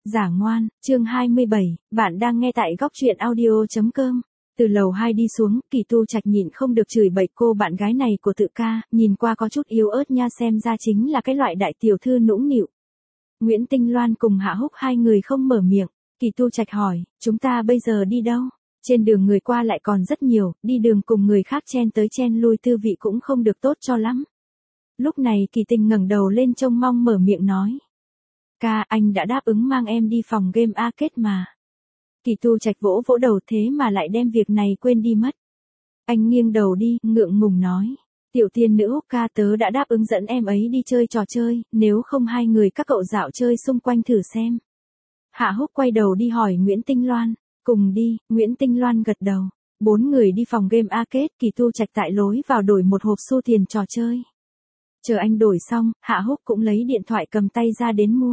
Giả ngoan, chương 27, bạn đang nghe tại góc truyện audio.com. Từ lầu 2 đi xuống, Kỳ Tu Trạch nhịn không được chửi bậy cô bạn gái này của tự ca, nhìn qua có chút yếu ớt nha, xem ra chính là cái loại đại tiểu thư nũng nịu. Nguyễn Tinh Loan cùng Hạ Húc hai người không mở miệng, Kỳ Tu Trạch hỏi, chúng ta bây giờ đi đâu? Trên đường người qua lại còn rất nhiều, đi đường cùng người khác chen tới chen lui tư vị cũng không được tốt cho lắm. Lúc này Kỳ Tình ngẩng đầu lên trông mong mở miệng nói. Ca, anh đã đáp ứng mang em đi phòng game arcade mà. Kỳ Tu Trạch vỗ vỗ đầu, thế mà lại đem việc này quên đi mất. Anh nghiêng đầu đi, ngượng ngùng nói. Tiểu tiên nữ Húc ca, tớ đã đáp ứng dẫn em ấy đi chơi trò chơi, nếu không hai người các cậu dạo chơi xung quanh thử xem. Hạ Húc quay đầu đi hỏi Nguyễn Tinh Loan, cùng đi. Nguyễn Tinh Loan gật đầu. 4 người đi phòng game arcade, Kỳ Tu Trạch tại lối vào đổi một hộp xu tiền trò chơi. Chờ anh đổi xong, Hạ Húc cũng lấy điện thoại cầm tay ra đến mua.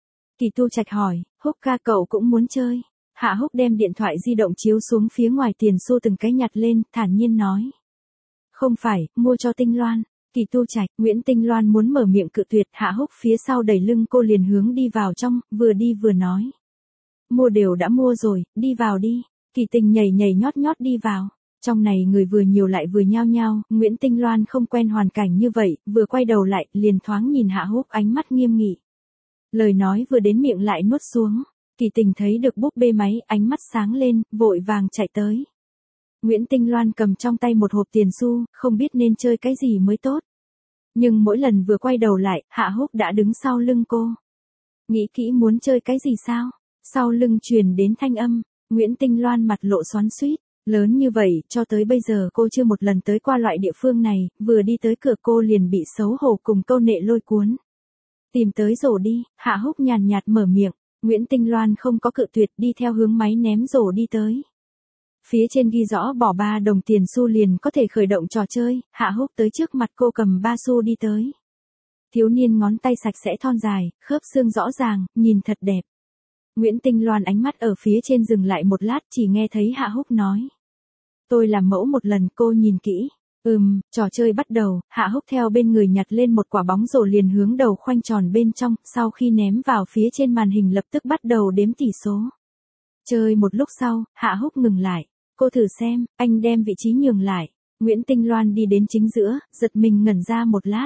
Kỳ Tu Trạch hỏi, Húc ca cậu cũng muốn chơi? Hạ Húc đem điện thoại di động chiếu xuống phía ngoài tiền xu từng cái nhặt lên, thản nhiên nói. Không phải, mua cho Tinh Loan. Kỳ Tu Trạch, Nguyễn Tinh Loan muốn mở miệng cự tuyệt, Hạ Húc phía sau đẩy lưng cô liền hướng đi vào trong, vừa đi vừa nói. Mua đều đã mua rồi, đi vào đi. Kỳ Tình nhảy nhảy nhót nhót đi vào. Trong này người vừa nhiều lại vừa nhao nhao, Nguyễn Tinh Loan không quen hoàn cảnh như vậy, vừa quay đầu lại, liền thoáng nhìn Hạ Húc ánh mắt nghiêm nghị. Lời nói vừa đến miệng lại nuốt xuống, Kỳ Tình thấy được búp bê máy, ánh mắt sáng lên, vội vàng chạy tới. Nguyễn Tinh Loan cầm trong tay một hộp tiền xu, không biết nên chơi cái gì mới tốt. Nhưng mỗi lần vừa quay đầu lại, Hạ Húc đã đứng sau lưng cô. Nghĩ kỹ muốn chơi cái gì sao? Sau lưng truyền đến thanh âm, Nguyễn Tinh Loan mặt lộ xoắn xuýt. Lớn như vậy, cho tới bây giờ cô chưa một lần tới qua loại địa phương này, vừa đi tới cửa cô liền bị xấu hổ cùng câu nệ lôi cuốn. Tìm tới rổ đi, Hạ Húc nhàn nhạt mở miệng, Nguyễn Tinh Loan không có cự tuyệt, đi theo hướng máy ném rổ đi tới. Phía trên ghi rõ bỏ 3 đồng tiền xu liền có thể khởi động trò chơi, Hạ Húc tới trước mặt cô cầm 3 xu đi tới. Thiếu niên ngón tay sạch sẽ thon dài, khớp xương rõ ràng, nhìn thật đẹp. Nguyễn Tinh Loan ánh mắt ở phía trên dừng lại một lát, chỉ nghe thấy Hạ Húc nói. Tôi làm mẫu một lần, cô nhìn kỹ. Trò chơi bắt đầu, Hạ Húc theo bên người nhặt lên một quả bóng rổ liền hướng đầu khoanh tròn bên trong, sau khi ném vào phía trên màn hình lập tức bắt đầu đếm tỷ số. Chơi một lúc sau, Hạ Húc ngừng lại. Cô thử xem, anh đem vị trí nhường lại. Nguyễn Tinh Loan đi đến chính giữa, giật mình ngẩn ra một lát.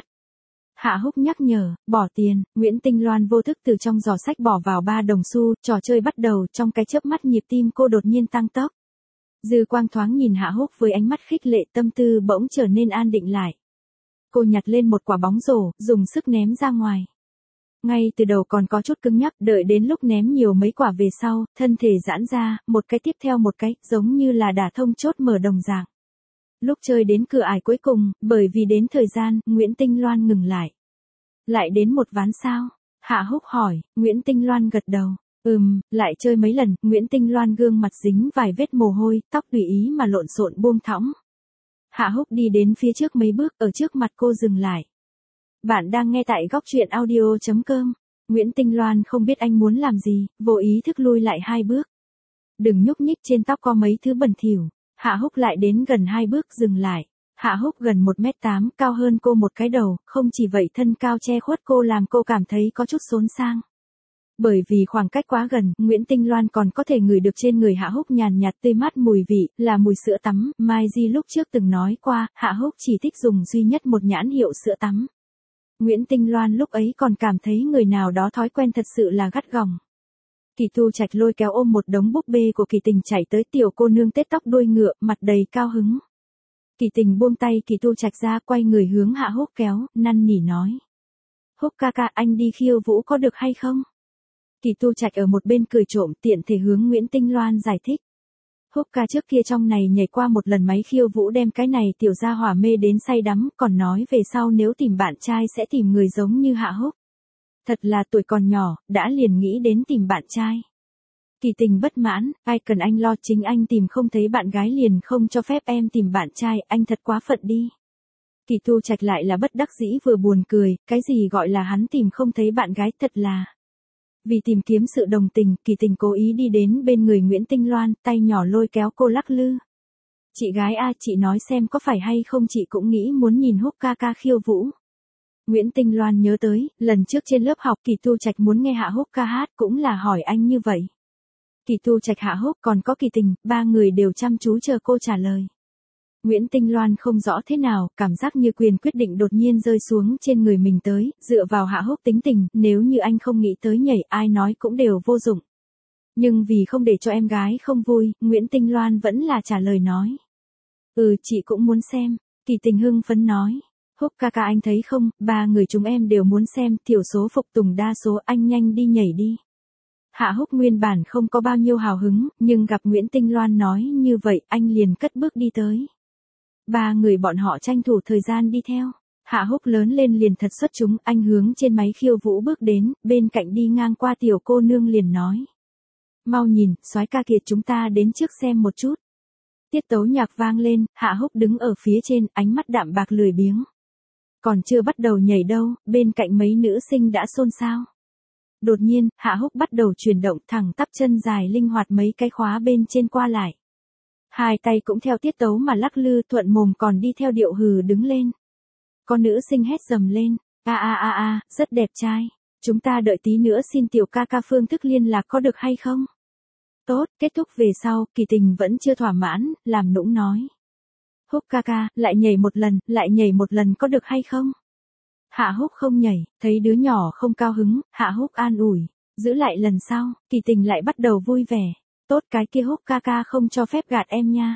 Hạ Húc nhắc nhở, bỏ tiền, Nguyễn Tinh Loan vô thức từ trong giỏ sách bỏ vào 3 đồng xu, trò chơi bắt đầu, trong cái chớp mắt nhịp tim cô đột nhiên tăng tốc. Dư quang thoáng nhìn Hạ Húc với ánh mắt khích lệ, tâm tư bỗng trở nên an định lại. Cô nhặt lên một quả bóng rổ, dùng sức ném ra ngoài. Ngay từ đầu còn có chút cứng nhắc, đợi đến lúc ném nhiều mấy quả về sau, thân thể giãn ra, một cái tiếp theo một cái, giống như là đả thông chốt mở đồng dạng. Lúc chơi đến cửa ải cuối cùng, bởi vì đến thời gian, Nguyễn Tinh Loan ngừng lại. Lại đến một ván sao? Hạ Húc hỏi, Nguyễn Tinh Loan gật đầu. Lại chơi mấy lần, Nguyễn Tinh Loan gương mặt dính vài vết mồ hôi, tóc tùy ý mà lộn xộn buông thõng. Hạ Húc đi đến phía trước mấy bước, ở trước mặt cô dừng lại. Bạn đang nghe tại góc truyện audio.com. Nguyễn Tinh Loan không biết anh muốn làm gì, vô ý thức lui lại 2 bước. Đừng nhúc nhích, trên tóc có mấy thứ bẩn thỉu. Hạ Húc lại đến gần 2 bước dừng lại. Hạ Húc gần 1m8, cao hơn cô một cái đầu, không chỉ vậy thân cao che khuất cô làm cô cảm thấy có chút xốn sang. Bởi vì khoảng cách quá gần, Nguyễn Tinh Loan còn có thể ngửi được trên người Hạ Húc nhàn nhạt tươi mát mùi vị, là mùi sữa tắm. Mai Di lúc trước từng nói qua, Hạ Húc chỉ thích dùng duy nhất một nhãn hiệu sữa tắm. Nguyễn Tinh Loan lúc ấy còn cảm thấy người nào đó thói quen thật sự là gắt gỏng. Kỳ Tu Trạch lôi kéo ôm một đống búp bê của Kỳ Tình chạy tới, tiểu cô nương tết tóc đuôi ngựa, mặt đầy cao hứng. Kỳ Tình buông tay Kỳ Tu Trạch ra, quay người hướng Hạ Húc kéo, năn nỉ nói. Húc ca ca, anh đi khiêu vũ có được hay không? Kỳ Tu Trạch ở một bên cười trộm, tiện thể hướng Nguyễn Tinh Loan giải thích. Húc ca trước kia trong này nhảy qua một lần máy khiêu vũ, đem cái này tiểu gia hỏa mê đến say đắm, còn nói về sau nếu tìm bạn trai sẽ tìm người giống như Hạ Húc. Thật là tuổi còn nhỏ, đã liền nghĩ đến tìm bạn trai. Kỳ Tình bất mãn, ai cần anh lo, chính anh tìm không thấy bạn gái liền không cho phép em tìm bạn trai, anh thật quá phận đi. Kỳ Tu Trạch lại là bất đắc dĩ vừa buồn cười, cái gì gọi là hắn tìm không thấy bạn gái, thật là. Vì tìm kiếm sự đồng tình, Kỳ Tình cố ý đi đến bên người Nguyễn Tinh Loan, tay nhỏ lôi kéo cô lắc lư. Chị gái a, chị nói xem có phải hay không chị cũng nghĩ muốn nhìn Húc ca ca khiêu vũ. Nguyễn Tinh Loan nhớ tới, lần trước trên lớp học Kỳ Tu Trạch muốn nghe Hạ Húc ca hát cũng là hỏi anh như vậy. Kỳ Tu Trạch, Hạ Húc còn có Kỳ Tình, ba người đều chăm chú chờ cô trả lời. Nguyễn Tinh Loan không rõ thế nào, cảm giác như quyền quyết định đột nhiên rơi xuống trên người mình tới, dựa vào Hạ Húc tính tình, nếu như anh không nghĩ tới nhảy, ai nói cũng đều vô dụng. Nhưng vì không để cho em gái không vui, Nguyễn Tinh Loan vẫn là trả lời nói. Chị cũng muốn xem, Kỳ Tình hưng phấn nói. Húc ca ca anh thấy không, ba người chúng em đều muốn xem, thiểu số phục tùng đa số, anh nhanh đi nhảy đi. Hạ Húc nguyên bản không có bao nhiêu hào hứng, nhưng gặp Nguyễn Tinh Loan nói như vậy, anh liền cất bước đi tới. Ba người bọn họ tranh thủ thời gian đi theo. Hạ Húc lớn lên liền thật xuất chúng, anh hướng trên máy khiêu vũ bước đến, bên cạnh đi ngang qua tiểu cô nương liền nói. Mau nhìn, soái ca kiệt, chúng ta đến trước xem một chút. Tiết tấu nhạc vang lên, Hạ Húc đứng ở phía trên, ánh mắt đạm bạc lười biếng. Còn chưa bắt đầu nhảy đâu, bên cạnh mấy nữ sinh đã xôn xao. Đột nhiên, Hạ Húc bắt đầu chuyển động, thẳng tắp chân dài linh hoạt mấy cái khóa bên trên qua lại. Hai tay cũng theo tiết tấu mà lắc lư, thuận mồm còn đi theo điệu hừ đứng lên. Có nữ sinh hét dầm lên, rất đẹp trai. Chúng ta đợi tí nữa xin tiểu ca ca phương thức liên lạc có được hay không? Tốt, kết thúc về sau, Kỳ Tình vẫn chưa thỏa mãn, làm nũng nói. Húc ca ca, lại nhảy một lần có được hay không? Hạ Húc không nhảy, thấy đứa nhỏ không cao hứng, Hạ Húc an ủi, giữ lại lần sau, Kỳ Tình lại bắt đầu vui vẻ. Tốt, cái kia Húc ca ca không cho phép gạt em nha.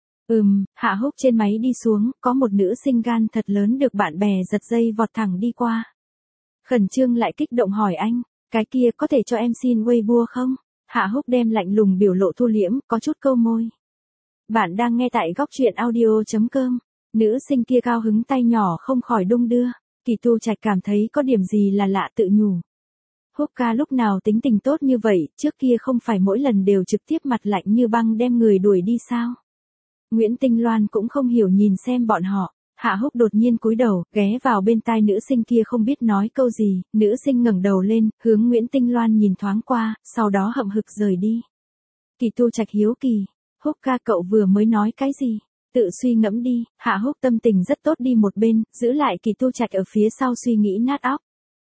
Hạ Húc trên máy đi xuống, có một nữ sinh gan thật lớn được bạn bè giật dây vọt thẳng đi qua. Khẩn trương lại kích động hỏi anh, cái kia có thể cho em xin Weibo không? Hạ Húc đem lạnh lùng biểu lộ thu liễm, có chút câu môi. Bạn đang nghe tại góc truyện audio.com. Nữ sinh kia cao hứng tay nhỏ không khỏi đung đưa. Kỳ Tu Trạch cảm thấy có điểm gì là lạ tự nhủ. Húc ca lúc nào tính tình tốt như vậy, trước kia không phải mỗi lần đều trực tiếp mặt lạnh như băng đem người đuổi đi sao? Nguyễn Tinh Loan cũng không hiểu nhìn xem bọn họ. Hạ Húc đột nhiên cúi đầu, ghé vào bên tai nữ sinh kia không biết nói câu gì, nữ sinh ngẩng đầu lên, hướng Nguyễn Tinh Loan nhìn thoáng qua, sau đó hậm hực rời đi. Kỳ Tu Trạch hiếu kỳ, Húc ca cậu vừa mới nói cái gì? Tự suy ngẫm đi, Hạ Húc tâm tình rất tốt đi một bên, giữ lại Kỳ Tu Trạch ở phía sau suy nghĩ nát óc.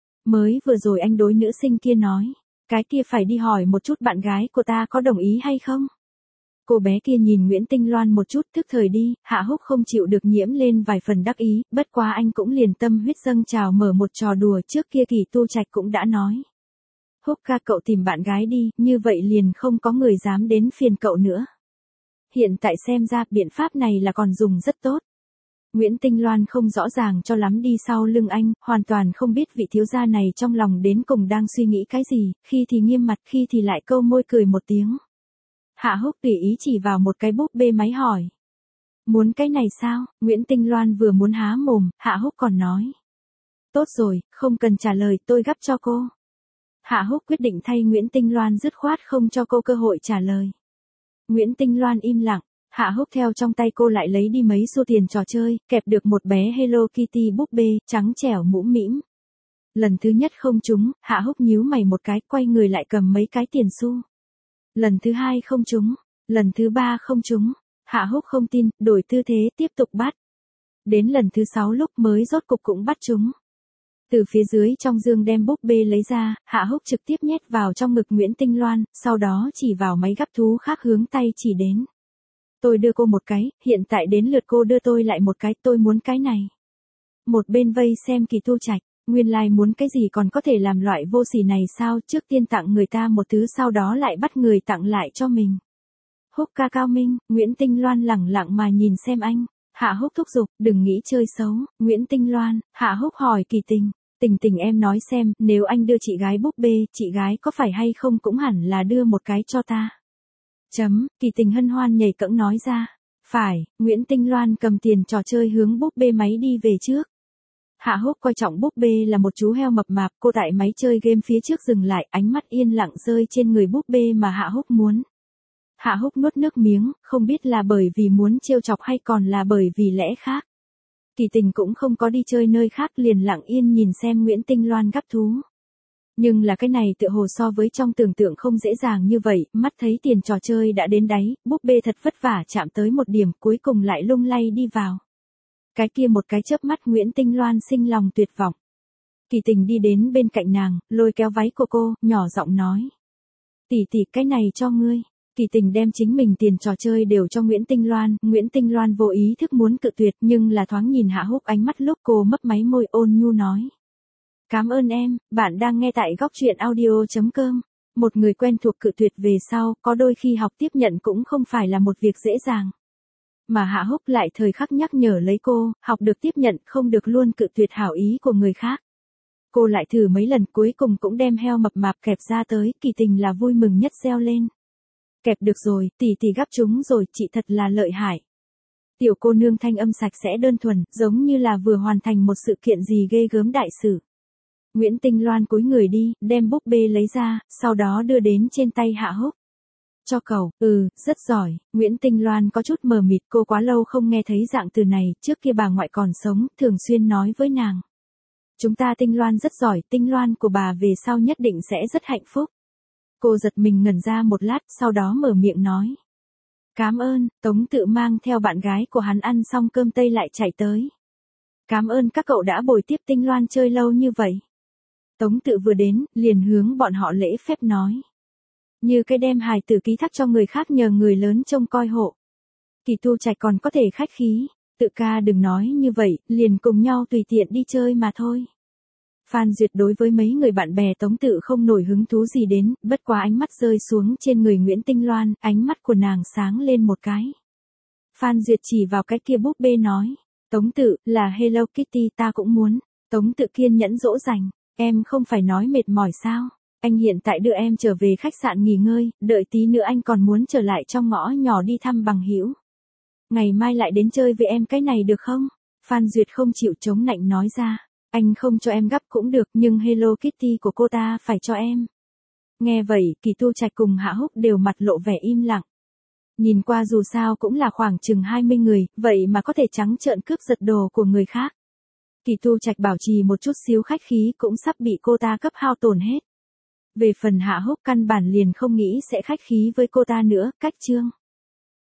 Mới vừa rồi anh đối nữ sinh kia nói, cái kia phải đi hỏi một chút bạn gái của ta có đồng ý hay không? Cô bé kia nhìn Nguyễn Tinh Loan một chút, tức thời đi, Hạ Húc không chịu được nhiễm lên vài phần đắc ý, bất quá anh cũng liền tâm huyết dâng trào mở một trò đùa, trước kia Kỳ Tu Trạch cũng đã nói. Húc ca cậu tìm bạn gái đi, như vậy liền không có người dám đến phiền cậu nữa. Hiện tại xem ra biện pháp này là còn dùng rất tốt. Nguyễn Tinh Loan không rõ ràng cho lắm đi sau lưng anh, hoàn toàn không biết vị thiếu gia này trong lòng đến cùng đang suy nghĩ cái gì, khi thì nghiêm mặt, khi thì lại câu môi cười một tiếng. Hạ Húc tùy ý chỉ vào một cái búp bê máy hỏi. Muốn cái này sao? Nguyễn Tinh Loan vừa muốn há mồm, Hạ Húc còn nói. Tốt rồi, không cần trả lời, tôi gắp cho cô. Hạ Húc quyết định thay Nguyễn Tinh Loan dứt khoát không cho cô cơ hội trả lời. Nguyễn Tinh Loan im lặng, Hạ Húc theo trong tay cô lại lấy đi mấy xu tiền trò chơi, kẹp được một bé Hello Kitty búp bê, trắng trẻo mũm mĩm. Lần thứ nhất không trúng, Hạ Húc nhíu mày một cái, quay người lại cầm mấy cái tiền xu. Lần thứ hai không trúng, lần thứ ba không trúng, Hạ Húc không tin, đổi tư thế tiếp tục bắt. Đến lần thứ 6 lúc mới rốt cục cũng bắt trúng. Từ phía dưới trong dương đem búp bê lấy ra, Hạ Húc trực tiếp nhét vào trong ngực Nguyễn Tinh Loan, sau đó chỉ vào máy gắp thú khác hướng tay chỉ đến. Tôi đưa cô một cái, hiện tại đến lượt cô đưa tôi lại một cái, tôi muốn cái này. Một bên vây xem Kỳ Tu Trạch, nguyên lai muốn cái gì còn có thể làm loại vô sỉ này sao, trước tiên tặng người ta một thứ sau đó lại bắt người tặng lại cho mình. Húc ca cao minh, Nguyễn Tinh Loan lẳng lặng mà nhìn xem anh. Hạ Húc thúc giục, đừng nghĩ chơi xấu. Nguyễn Tinh Loan, Hạ Húc hỏi Kỳ Tình. Tình em nói xem, nếu anh đưa chị gái búp bê, chị gái có phải hay không cũng hẳn là đưa một cái cho ta. Kỳ Tình hân hoan nhảy cẫng nói ra. Phải, Nguyễn Tinh Loan cầm tiền trò chơi hướng búp bê máy đi về trước. Hạ Húc coi trọng búp bê là một chú heo mập mạp, cô tại máy chơi game phía trước dừng lại, ánh mắt yên lặng rơi trên người búp bê mà Hạ Húc muốn. Hạ Húc nuốt nước miếng, không biết là bởi vì muốn trêu chọc hay còn là bởi vì lẽ khác. Kỳ Tình cũng không có đi chơi nơi khác, liền lặng yên nhìn xem Nguyễn Tinh Loan gắp thú. Nhưng là cái này tựa hồ so với trong tưởng tượng không dễ dàng như vậy, mắt thấy tiền trò chơi đã đến đáy, búp bê thật vất vả chạm tới một điểm cuối cùng lại lung lay đi vào. Cái kia một cái chớp mắt Nguyễn Tinh Loan sinh lòng tuyệt vọng. Kỳ Tình đi đến bên cạnh nàng, lôi kéo váy của cô, nhỏ giọng nói. Tỷ tỷ, cái này cho ngươi. Kỳ Tình đem chính mình tiền trò chơi đều cho Nguyễn Tinh Loan vô ý thức muốn cự tuyệt nhưng là thoáng nhìn Hạ Húc ánh mắt lúc cô mấp máy môi ôn nhu nói. Cảm ơn em, bạn đang nghe tại góc truyện audio.com. Một người quen thuộc cự tuyệt về sau, có đôi khi học tiếp nhận cũng không phải là một việc dễ dàng. Mà Hạ Húc lại thời khắc nhắc nhở lấy cô, học được tiếp nhận không được luôn cự tuyệt hảo ý của người khác. Cô lại thử mấy lần cuối cùng cũng đem heo mập mạp kẹp ra tới, Kỳ Tình là vui mừng nhất reo lên. Kẹp được rồi, tỷ tỷ gắp chúng rồi, chị thật là lợi hại. Tiểu cô nương thanh âm sạch sẽ đơn thuần, giống như là vừa hoàn thành một sự kiện gì ghê gớm đại sự. Nguyễn Tinh Loan cúi người đi, đem búp bê lấy ra, sau đó đưa đến trên tay Hạ Húc. Cho cậu, rất giỏi, Nguyễn Tinh Loan có chút mờ mịt, cô quá lâu không nghe thấy dạng từ này, trước kia bà ngoại còn sống, thường xuyên nói với nàng. Chúng ta Tinh Loan rất giỏi, Tinh Loan của bà về sau nhất định sẽ rất hạnh phúc. Cô giật mình ngẩn ra một lát, sau đó mở miệng nói. Cảm ơn, Tống Tự mang theo bạn gái của hắn ăn xong cơm tây lại chạy tới. Cảm ơn các cậu đã bồi tiếp Tinh Loan chơi lâu như vậy. Tống Tự vừa đến, liền hướng bọn họ lễ phép nói. Như cái đem hài tử ký thác cho người khác nhờ người lớn trông coi hộ. Kỳ Tu Trạch còn có thể khách khí, Tự ca đừng nói như vậy, liền cùng nhau tùy tiện đi chơi mà thôi. Phan Duyệt đối với mấy người bạn bè Tống Tự không nổi hứng thú gì đến, bất quá ánh mắt rơi xuống trên người Nguyễn Tinh Loan, ánh mắt của nàng sáng lên một cái. Phan Duyệt chỉ vào cái kia búp bê nói, Tống Tự, là Hello Kitty ta cũng muốn. Tống Tự kiên nhẫn dỗ dành, em không phải nói mệt mỏi sao? Anh hiện tại đưa em trở về khách sạn nghỉ ngơi, đợi tí nữa anh còn muốn trở lại trong ngõ nhỏ đi thăm bằng hữu. Ngày mai lại đến chơi với em cái này được không? Phan Duyệt không chịu chống nạnh nói ra. Anh không cho em gắp cũng được nhưng Hello Kitty của cô ta phải cho em. Nghe vậy, Kỳ Tu Trạch cùng Hạ Húc đều mặt lộ vẻ im lặng. Nhìn qua dù sao cũng là khoảng chừng 20 người, vậy mà có thể trắng trợn cướp giật đồ của người khác. Kỳ Tu Trạch bảo trì một chút xíu khách khí cũng sắp bị cô ta cấp hao tổn hết. Về phần Hạ Húc căn bản liền không nghĩ sẽ khách khí với cô ta nữa, cách chương.